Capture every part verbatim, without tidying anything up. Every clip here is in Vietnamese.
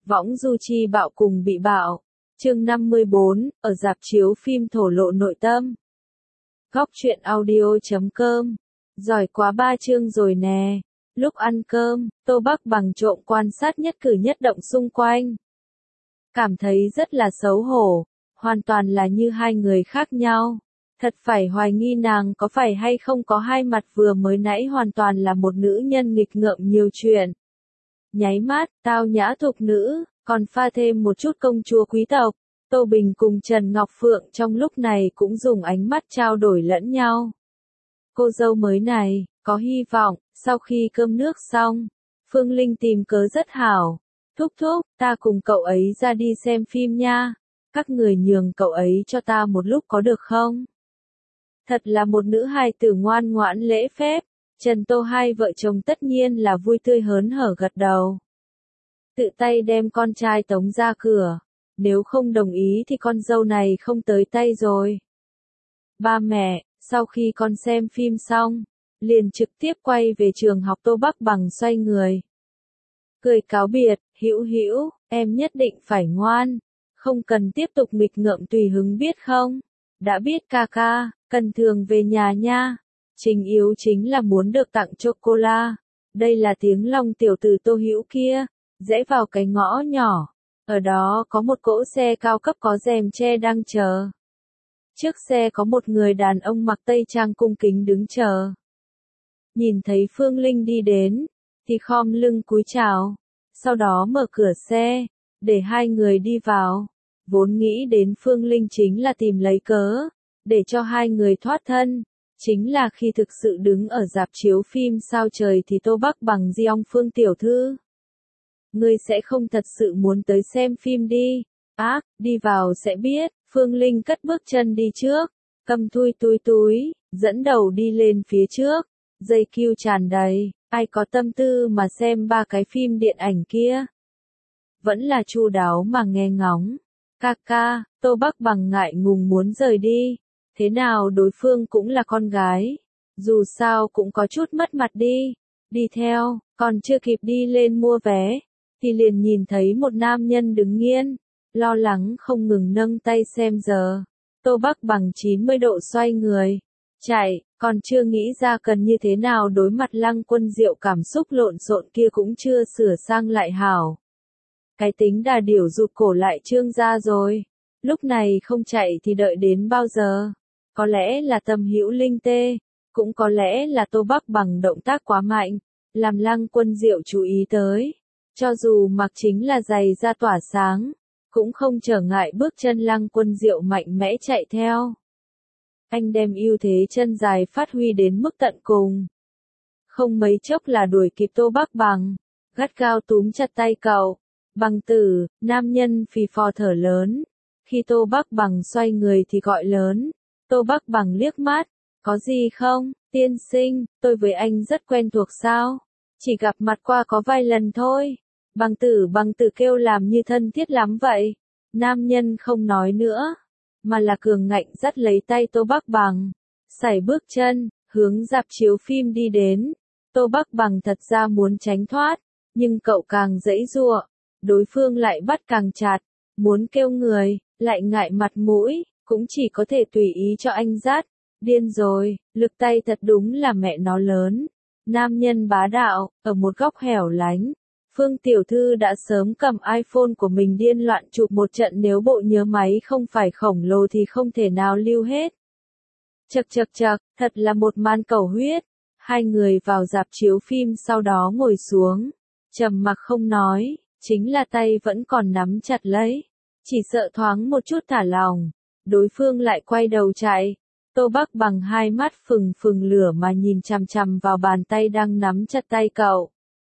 Võng du chi bạo cùng bị bạo. Chương năm mươi bốn, ở rạp chiếu phim thổ lộ nội tâm. Góc truyện audio chấm com. Giỏi quá ba chương rồi nè. Lúc ăn cơm, Tô Bắc Bằng trộm quan sát nhất cử nhất động xung quanh. Cảm thấy rất là xấu hổ, hoàn toàn là như hai người khác nhau. Thật phải hoài nghi nàng có phải hay không có hai mặt, vừa mới nãy hoàn toàn là một nữ nhân nghịch ngợm nhiều chuyện. Nháy mắt, tao nhã thục nữ, còn pha thêm một chút công chúa quý tộc. Tô Bình cùng Trần Ngọc Phượng trong lúc này cũng dùng ánh mắt trao đổi lẫn nhau. Cô dâu mới này, có hy vọng. Sau khi cơm nước xong, Phương Linh tìm cớ rất hảo. Thúc thúc, ta cùng cậu ấy ra đi xem phim nha. Các người nhường cậu ấy cho ta một lúc có được không? Thật là một nữ hài tử ngoan ngoãn lễ phép. Trần Tô hai vợ chồng tất nhiên là vui tươi hớn hở gật đầu. Tự tay đem con trai tống ra cửa. Nếu không đồng ý thì con dâu này không tới tay rồi. Ba mẹ, sau khi con xem phim xong, liền trực tiếp quay về trường học. Tô Bắc Bằng xoay người. Cười cáo biệt, Hữu Hữu, em nhất định phải ngoan. Không cần tiếp tục nghịch ngợm tùy hứng biết không? Đã biết ca ca, cần thường về nhà nha. Trình Yếu chính là muốn được tặng chocola. Đây là tiếng lòng tiểu tử Tô Hữu kia. Rẽ vào cái ngõ nhỏ. Ở đó có một cỗ xe cao cấp có rèm che đang chờ. Trước xe có một người đàn ông mặc tây trang cung kính đứng chờ. Nhìn thấy Phương Linh đi đến, thì khom lưng cúi chào. Sau đó mở cửa xe, để hai người đi vào. Vốn nghĩ đến Phương Linh chính là tìm lấy cớ, để cho hai người thoát thân. Chính là khi thực sự đứng ở rạp chiếu phim sao trời thì Tô Bắc Bằng di ong Phương tiểu thư. Ngươi sẽ không thật sự muốn tới xem phim đi. Ác, đi vào sẽ biết. Phương Linh cất bước chân đi trước. Cầm thui túi túi, dẫn đầu đi lên phía trước. Dây cue tràn đầy, ai có tâm tư mà xem ba cái phim điện ảnh kia. Vẫn là chu đáo mà nghe ngóng. Ca ca, Tô Bắc Bằng ngại ngùng muốn rời đi. Thế nào đối phương cũng là con gái. Dù sao cũng có chút mất mặt đi. Đi theo, còn chưa kịp đi lên mua vé. Thì liền nhìn thấy một nam nhân đứng nghiêng. Lo lắng không ngừng nâng tay xem giờ. Tô Bắc Bằng chín mươi độ xoay người. Chạy, còn chưa nghĩ ra cần như thế nào đối mặt Lăng Quân Diệu cảm xúc lộn xộn kia cũng chưa sửa sang lại hảo. Cái tính đà điểu rụt cổ lại trương ra rồi. Lúc này không chạy thì đợi đến bao giờ? Có lẽ là Tâm Hữu Linh tê, cũng có lẽ là Tô Bắc Bằng động tác quá mạnh, làm Lăng Quân Diệu chú ý tới. Cho dù mặc chính là giày da tỏa sáng, cũng không trở ngại bước chân Lăng Quân Diệu mạnh mẽ chạy theo. Anh đem ưu thế chân dài phát huy đến mức tận cùng. Không mấy chốc là đuổi kịp Tô Bắc Bằng, gắt gao túm chặt tay cậu. Bằng tử, nam nhân phì phò thở lớn. Khi Tô Bắc Bằng xoay người thì gọi lớn. Tô Bắc Bằng liếc mắt, có gì không, tiên sinh, tôi với anh rất quen thuộc sao? Chỉ gặp mặt qua có vài lần thôi. Bằng tử bằng tử kêu làm như thân thiết lắm vậy. Nam nhân không nói nữa, mà là cường ngạnh dắt lấy tay Tô Bắc Bằng. Sải bước chân, hướng rạp chiếu phim đi đến. Tô Bắc Bằng thật ra muốn tránh thoát, nhưng cậu càng giãy giụa, đối phương lại bắt càng chặt. Muốn kêu người, lại ngại mặt mũi, cũng chỉ có thể tùy ý cho anh dắt. Điên rồi, lực tay thật đúng là mẹ nó lớn. Nam nhân bá đạo, ở một góc hẻo lánh. Phương tiểu thư đã sớm cầm iPhone của mình điên loạn chụp một trận, nếu bộ nhớ máy không phải khổng lồ thì không thể nào lưu hết. Chậc chậc chậc, thật là một màn cầu huyết. Hai người vào rạp chiếu phim sau đó ngồi xuống. Trầm mặc không nói, chính là tay vẫn còn nắm chặt lấy. Chỉ sợ thoáng một chút thả lòng, đối phương lại quay đầu chạy. Tô Bắc Bằng hai mắt phừng phừng lửa mà nhìn chằm chằm vào bàn tay đang nắm chặt tay cậu.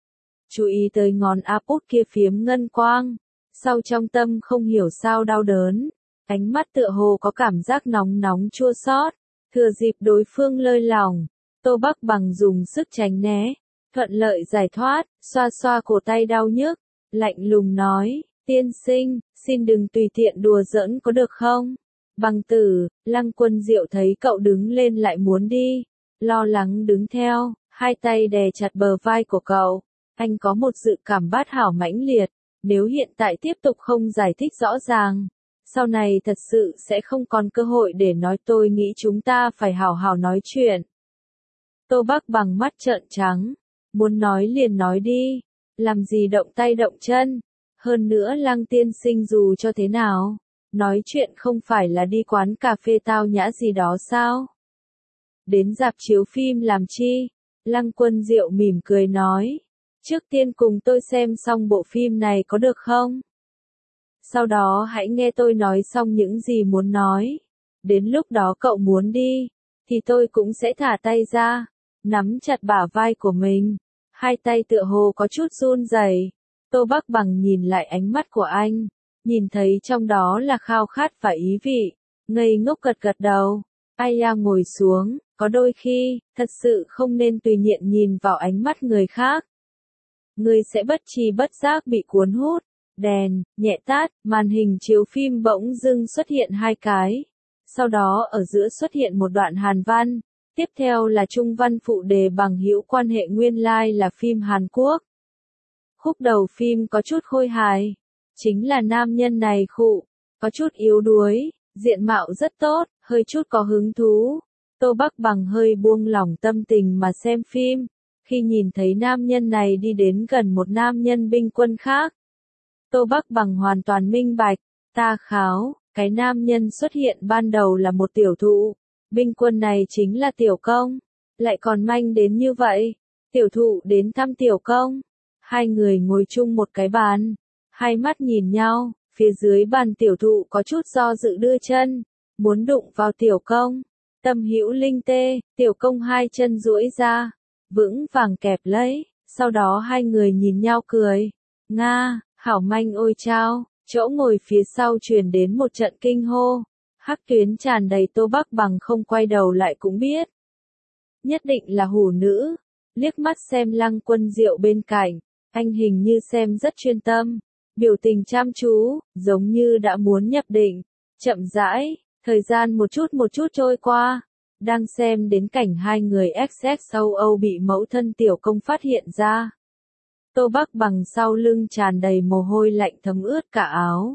Chú ý tới ngón áp út kia phiếm ngân quang. Sau trong tâm không hiểu sao đau đớn. Ánh mắt tựa hồ có cảm giác nóng nóng chua xót. Thừa dịp đối phương lơi lỏng, Tô Bắc Bằng dùng sức tránh né. Thuận lợi giải thoát, xoa xoa cổ tay đau nhức. Lạnh lùng nói, tiên sinh, xin đừng tùy tiện đùa giỡn có được không? Bằng tử, Lăng Quân Diệu thấy cậu đứng lên lại muốn đi. Lo lắng đứng theo, hai tay đè chặt bờ vai của cậu. Anh có một dự cảm bát hảo mãnh liệt. nếu hiện tại tiếp tục không giải thích rõ ràng, sau này thật sự sẽ không còn cơ hội để nói, tôi nghĩ chúng ta phải hào hào nói chuyện. Tô Bắc Bằng mắt trợn trắng, muốn nói liền nói đi, làm gì động tay động chân, hơn nữa Lăng tiên sinh dù cho thế nào, nói chuyện không phải là đi quán cà phê tao nhã gì đó sao? Đến rạp chiếu phim làm chi? Lăng Quân Diệu mỉm cười nói, trước tiên cùng tôi xem xong bộ phim này có được không? Sau đó hãy nghe tôi nói xong những gì muốn nói. Đến lúc đó cậu muốn đi, thì tôi cũng sẽ thả tay ra, nắm chặt bả vai của mình. Hai tay tựa hồ có chút run rẩy. Tô Bắc Bằng nhìn lại ánh mắt của anh, nhìn thấy trong đó là khao khát và ý vị, ngây ngốc gật gật đầu. Aya ngồi xuống, có đôi khi, thật sự không nên tùy tiện nhìn vào ánh mắt người khác. Người sẽ bất tri bất giác bị cuốn hút. Đèn, nhẹ tắt, màn hình chiếu phim bỗng dưng xuất hiện hai cái. Sau đó ở giữa xuất hiện một đoạn Hàn văn. Tiếp theo là trung văn phụ đề bằng hữu quan hệ nguyên lai là phim Hàn Quốc. Khúc đầu phim có chút khôi hài. Chính là nam nhân này khụ, có chút yếu đuối, diện mạo rất tốt, hơi chút có hứng thú. Tô Bắc Bằng hơi buông lỏng tâm tình mà xem phim. Khi nhìn thấy nam nhân này đi đến gần một nam nhân binh quân khác, Tô Bắc Bằng hoàn toàn minh bạch, ta kháo, cái nam nhân xuất hiện ban đầu là một tiểu thụ, binh quân này chính là tiểu công, lại còn manh đến như vậy, tiểu thụ đến thăm tiểu công, hai người ngồi chung một cái bàn, hai mắt nhìn nhau, phía dưới bàn tiểu thụ có chút do dự đưa chân, muốn đụng vào tiểu công, tâm hữu linh tê, tiểu công hai chân duỗi ra, vững vàng kẹp lấy, sau đó hai người nhìn nhau cười, Nga. Hảo manh ôi chao, chỗ ngồi phía sau truyền đến một trận kinh hô. Hắc tuyến tràn đầy. Tô Bắc Bằng không quay đầu lại cũng biết. Nhất định là hủ nữ. Liếc mắt xem Lăng Quân Diệu bên cạnh, anh hình như xem rất chuyên tâm, biểu tình chăm chú, giống như đã muốn nhập định. Chậm rãi, thời gian một chút một chút trôi qua, đang xem đến cảnh hai người ét ét châu Âu bị mẫu thân tiểu công phát hiện ra. Tô Bắc Bằng sau lưng tràn đầy mồ hôi lạnh thấm ướt cả áo.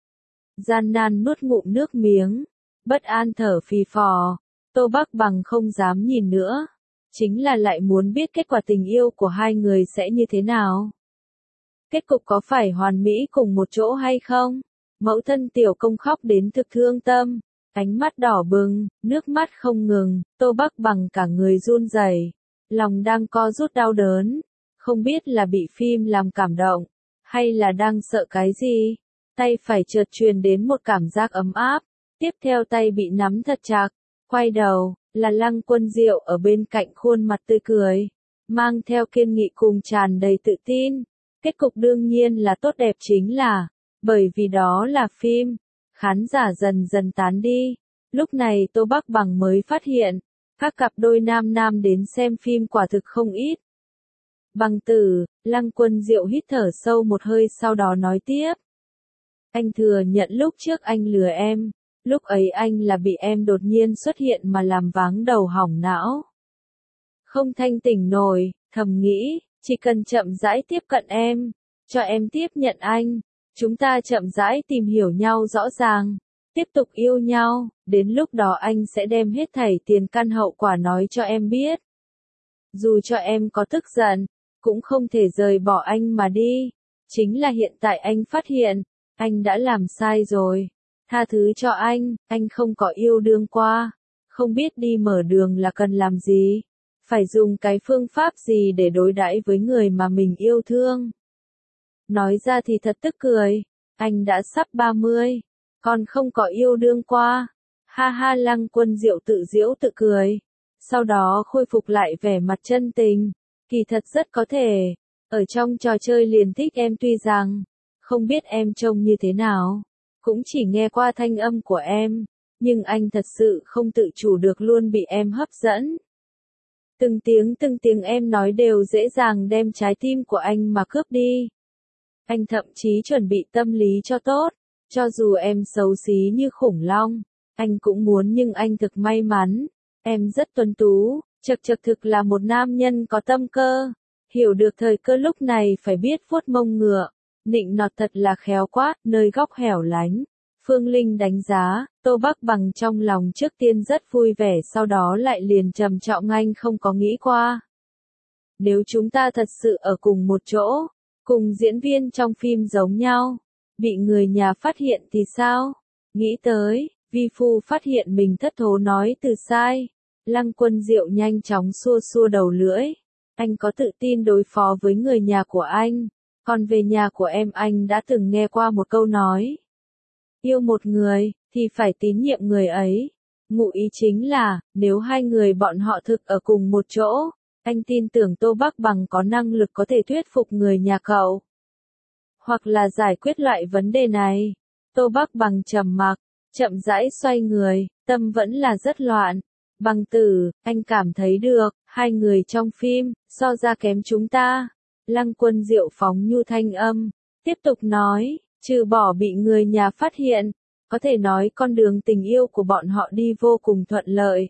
Gian nan nuốt ngụm nước miếng, bất an thở phì phò, Tô Bắc Bằng không dám nhìn nữa, chính là lại muốn biết kết quả tình yêu của hai người sẽ như thế nào. Kết cục có phải hoàn mỹ cùng một chỗ hay không? Mẫu thân tiểu công khóc đến thực thương tâm, ánh mắt đỏ bừng, nước mắt không ngừng, Tô Bắc Bằng cả người run rẩy, lòng đang co rút đau đớn. Không biết là bị phim làm cảm động, hay là đang sợ cái gì. Tay phải chợt truyền đến một cảm giác ấm áp, tiếp theo tay bị nắm thật chặt, quay đầu, là Lăng Quân Diệu ở bên cạnh khuôn mặt tươi cười, mang theo kiên nghị cùng tràn đầy tự tin. Kết cục đương nhiên là tốt đẹp chính là, bởi vì đó là phim, khán giả dần dần tán đi. Lúc này Tô Bắc Bằng mới phát hiện, các cặp đôi nam nam đến xem phim quả thực không ít. Bằng tử, Lăng Quân Diệu hít thở sâu một hơi sau đó nói tiếp. Anh thừa nhận lúc trước anh lừa em, lúc ấy anh là bị em đột nhiên xuất hiện mà làm váng đầu hỏng não. Không thanh tỉnh nổi, thầm nghĩ, chỉ cần chậm rãi tiếp cận em, cho em tiếp nhận anh, chúng ta chậm rãi tìm hiểu nhau rõ ràng, tiếp tục yêu nhau, đến lúc đó anh sẽ đem hết thảy tiền căn hậu quả nói cho em biết. Dù cho em có tức giận, cũng không thể rời bỏ anh mà đi. Chính là hiện tại anh phát hiện, anh đã làm sai rồi. Tha thứ cho anh, anh không có yêu đương qua. Không biết đi mở đường là cần làm gì. Phải dùng cái phương pháp gì để đối đãi với người mà mình yêu thương. Nói ra thì thật tức cười. Anh đã sắp ba mươi, còn không có yêu đương qua. Ha ha, Lăng Quân Diệu tự giễu tự cười. Sau đó khôi phục lại vẻ mặt chân tình. Kỳ thật rất có thể, ở trong trò chơi liền thích em, tuy rằng không biết em trông như thế nào, cũng chỉ nghe qua thanh âm của em, nhưng anh thật sự không tự chủ được luôn bị em hấp dẫn. Từng tiếng từng tiếng em nói đều dễ dàng đem trái tim của anh mà cướp đi. Anh thậm chí chuẩn bị tâm lý cho tốt, cho dù em xấu xí như khủng long, anh cũng muốn, nhưng anh thực may mắn, em rất tuấn tú. Chật chật, thực là một nam nhân có tâm cơ, hiểu được thời cơ lúc này phải biết vuốt mông ngựa, Nịnh nọt thật là khéo quá, nơi góc hẻo lánh. Phương Linh đánh giá, Tô Bắc Bằng trong lòng trước tiên rất vui vẻ sau đó lại liền trầm trọng anh không có nghĩ qua. Nếu chúng ta thật sự ở cùng một chỗ, cùng diễn viên trong phim giống nhau, bị người nhà phát hiện thì sao? Nghĩ tới, vi phu phát hiện mình thất thố nói từ sai. Lăng Quân Diệu nhanh chóng xua xua đầu lưỡi. Anh có tự tin đối phó với người nhà của anh. Còn về nhà của em anh đã từng nghe qua một câu nói. Yêu một người, thì phải tín nhiệm người ấy. Ngụ ý chính là, nếu hai người bọn họ thực ở cùng một chỗ, anh tin tưởng Tô Bắc Bằng có năng lực có thể thuyết phục người nhà cậu. Hoặc là giải quyết loại vấn đề này. Tô Bắc Bằng trầm mặc, chậm rãi xoay người, tâm vẫn là rất loạn. Bằng tử, anh cảm thấy được, hai người trong phim, so ra kém chúng ta. Lăng Quân Diệu phóng nhu thanh âm, tiếp tục nói, trừ bỏ bị người nhà phát hiện, có thể nói con đường tình yêu của bọn họ đi vô cùng thuận lợi.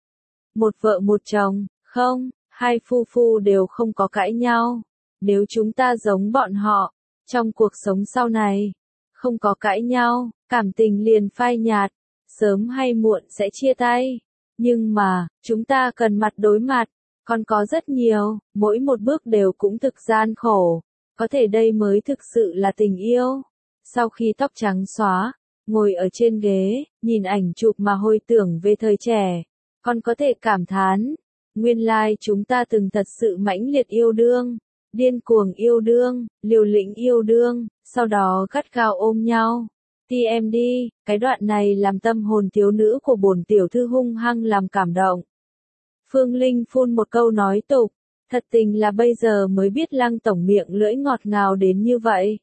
Một vợ một chồng, không, hai phu phu đều không có cãi nhau. Nếu chúng ta giống bọn họ, trong cuộc sống sau này, không có cãi nhau, cảm tình liền phai nhạt, sớm hay muộn sẽ chia tay. Nhưng mà, chúng ta cần mặt đối mặt, còn có rất nhiều, mỗi một bước đều cũng thực gian khổ, có thể đây mới thực sự là tình yêu. Sau khi tóc trắng xóa, ngồi ở trên ghế, nhìn ảnh chụp mà hồi tưởng về thời trẻ, còn có thể cảm thán, nguyên lai chúng ta từng thật sự mãnh liệt yêu đương, điên cuồng yêu đương, liều lĩnh yêu đương, sau đó gắt gao ôm nhau. Ti em đi, cái đoạn này làm tâm hồn thiếu nữ của bổn tiểu thư hung hăng làm cảm động. Phương Linh phun một câu nói tục, thật tình là bây giờ mới biết Lăng tổng miệng lưỡi ngọt ngào đến như vậy.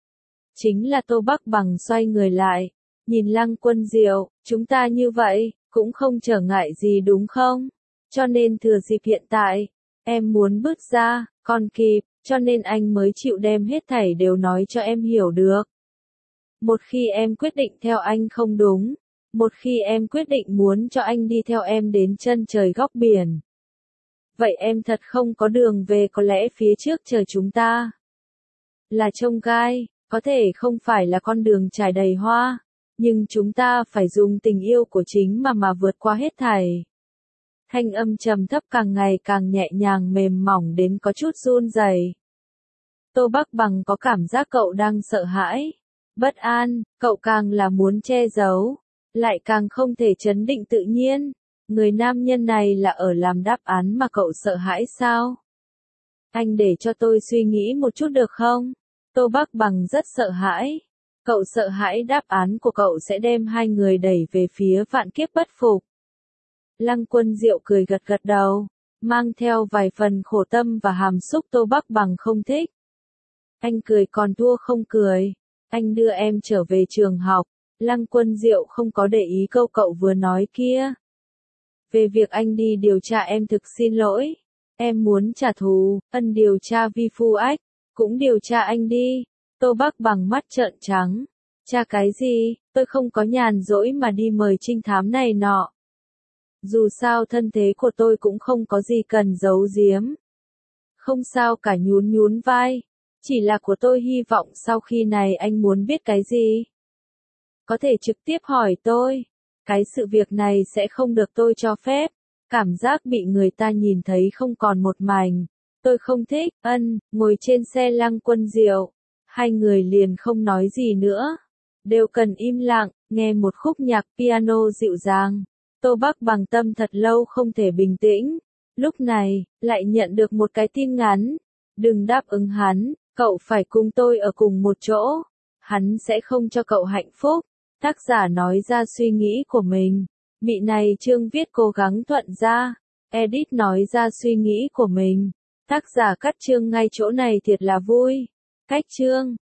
Chính là Tô Bắc Bằng xoay người lại, nhìn Lăng Quân Diệu, chúng ta như vậy, cũng không trở ngại gì đúng không? Cho nên thừa dịp hiện tại, em muốn bước ra, còn kịp, cho nên anh mới chịu đem hết thảy đều nói cho em hiểu được. Một khi em quyết định theo anh không đúng, một khi em quyết định muốn cho anh đi theo em đến chân trời góc biển, vậy em thật không có đường về, có lẽ phía trước chờ chúng ta là chông gai, có thể không phải là con đường trải đầy hoa, nhưng chúng ta phải dùng tình yêu của chính mà mà vượt qua hết thảy. Thanh âm trầm thấp càng ngày càng nhẹ nhàng mềm mỏng đến có chút run rẩy. Tô Bắc Bằng có cảm giác cậu đang sợ hãi, bất an, cậu càng là muốn che giấu, lại càng không thể trấn định tự nhiên. Người nam nhân này là ở làm đáp án mà cậu sợ hãi sao? Anh để cho tôi suy nghĩ một chút được không? Tô Bắc Bằng rất sợ hãi. Cậu sợ hãi đáp án của cậu sẽ đem hai người đẩy về phía vạn kiếp bất phục. Lăng Quân Diệu cười gật gật đầu, mang theo vài phần khổ tâm và hàm xúc. Tô Bắc Bằng không thích. Anh cười còn thua không cười. Anh đưa em trở về trường học. Lăng Quân Diệu không có để ý câu cậu vừa nói kia. Về việc anh đi điều tra em thực xin lỗi. Em muốn trả thù, ân điều tra vi phu ách, cũng điều tra anh đi. Tô Bắc Bằng mắt trợn trắng. Tra cái gì, tôi không có nhàn rỗi mà đi mời trinh thám này nọ. Dù sao thân thế của tôi cũng không có gì cần giấu giếm. Không sao cả, nhún nhún vai. Chỉ là của tôi hy vọng sau khi này anh muốn biết cái gì, có thể trực tiếp hỏi tôi. Cái sự việc này sẽ không được tôi cho phép. Cảm giác bị người ta nhìn thấy không còn một mảnh. Tôi không thích. Ân, ngồi trên xe Lăng Quân Diệu. Hai người liền không nói gì nữa. Đều cần im lặng, nghe một khúc nhạc piano dịu dàng. Tô Bắc Bằng tâm thật lâu không thể bình tĩnh. Lúc này, lại nhận được một cái tin nhắn. Đừng đáp ứng hắn, cậu phải cùng tôi ở cùng một chỗ. Hắn sẽ không cho cậu hạnh phúc. Tác giả nói ra suy nghĩ của mình. Mị này chương viết cố gắng thuận ra. Edit nói ra suy nghĩ của mình. Tác giả cắt chương ngay chỗ này thiệt là vui. Cách chương.